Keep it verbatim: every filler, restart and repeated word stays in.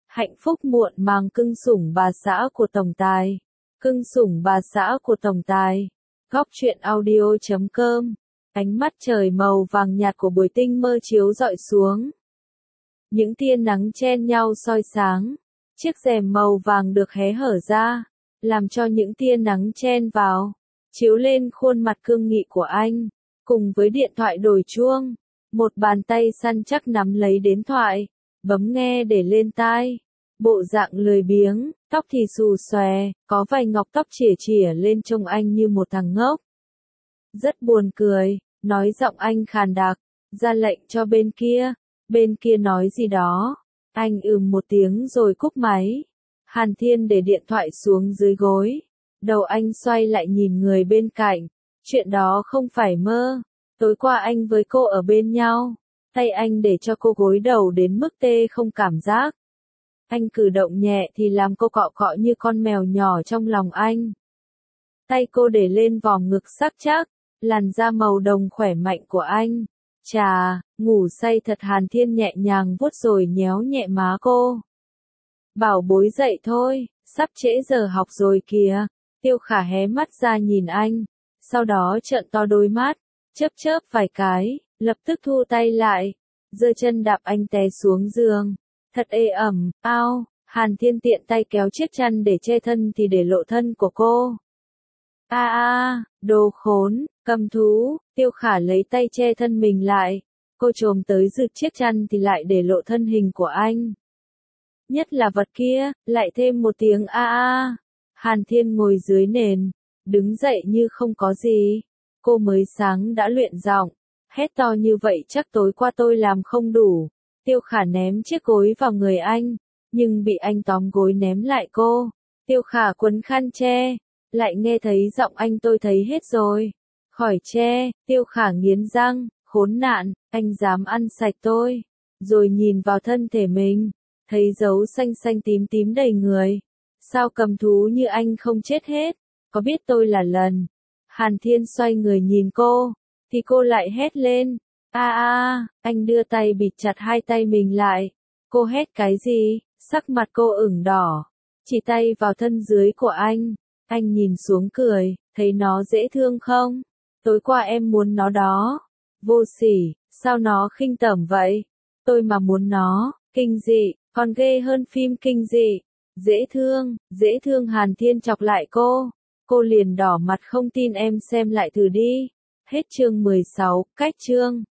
Hạnh phúc muộn màng cưng sủng bà xã của tổng tài. Cưng sủng bà xã của tổng tài. Góc truyện audio chấm com. Ánh mắt trời màu vàng nhạt của buổi tinh mơ chiếu rọi xuống. Những tia nắng chen nhau soi sáng. Chiếc rèm màu vàng được hé hở ra, làm cho những tia nắng chen vào, chiếu lên khuôn mặt cương nghị của anh. Cùng với điện thoại đồi chuông, một bàn tay săn chắc nắm lấy đến thoại, bấm nghe để lên tai. Bộ dạng lười biếng, tóc thì xù xòe, có vài ngọc tóc chỉa chỉa lên trông anh như một thằng ngốc. Rất buồn cười, nói giọng anh khàn đặc, ra lệnh cho bên kia. Bên kia nói gì đó, anh ừm một tiếng rồi cúp máy. Hàn Thiên để điện thoại xuống dưới gối, đầu anh xoay lại nhìn người bên cạnh. Chuyện đó không phải mơ, tối qua anh với cô ở bên nhau, tay anh để cho cô gối đầu đến mức tê không cảm giác. Anh cử động nhẹ thì làm cô cọ cọ như con mèo nhỏ trong lòng anh. Tay cô để lên vòng ngực sắc chắc, làn da màu đồng khỏe mạnh của anh. Chà, ngủ say thật. Hàn Thiên nhẹ nhàng vuốt rồi nhéo nhẹ má cô. Bảo bối dậy thôi, sắp trễ giờ học rồi kìa. Tiêu Khả hé mắt ra nhìn anh, sau đó trợn to đôi mắt, chớp chớp vài cái, lập tức thu tay lại, giơ chân đạp anh té xuống giường. Thật ê ẩm, ao. Hàn Thiên tiện tay kéo chiếc chăn để che thân thì để lộ thân của cô. A a, đồ khốn, cầm thú. Tiêu Khả lấy tay che thân mình lại, cô chồm tới giựt chiếc chăn thì lại để lộ thân hình của anh. Nhất là vật kia, lại thêm một tiếng a a. Hàn Thiên ngồi dưới nền, đứng dậy như không có gì. Cô mới sáng đã luyện giọng, hét to như vậy chắc tối qua tôi làm không đủ. Tiêu Khả ném chiếc gối vào người anh, nhưng bị anh tóm gối ném lại cô. Tiêu Khả quấn khăn che, lại nghe thấy giọng anh tôi thấy hết rồi. Khỏi che. Tiêu Khả nghiến răng, khốn nạn, anh dám ăn sạch tôi. Rồi nhìn vào thân thể mình, thấy dấu xanh xanh tím tím đầy người. Sao cầm thú như anh không chết hết, có biết tôi là lần. Hàn Thiên xoay người nhìn cô, thì cô lại hét lên. A a, anh đưa tay bịt chặt hai tay mình lại. Cô hét cái gì? Sắc mặt cô ửng đỏ, chỉ tay vào thân dưới của anh. Anh nhìn xuống cười, thấy nó dễ thương không? Tối qua em muốn nó đó. Vô sỉ, sao nó khinh tởm vậy? Tôi mà muốn nó, kinh dị, còn ghê hơn phim kinh dị. Dễ thương, dễ thương. Hàn Thiên chọc lại cô. Cô liền đỏ mặt không tin. Em xem lại thử đi. Hết chương mười sáu, cách chương.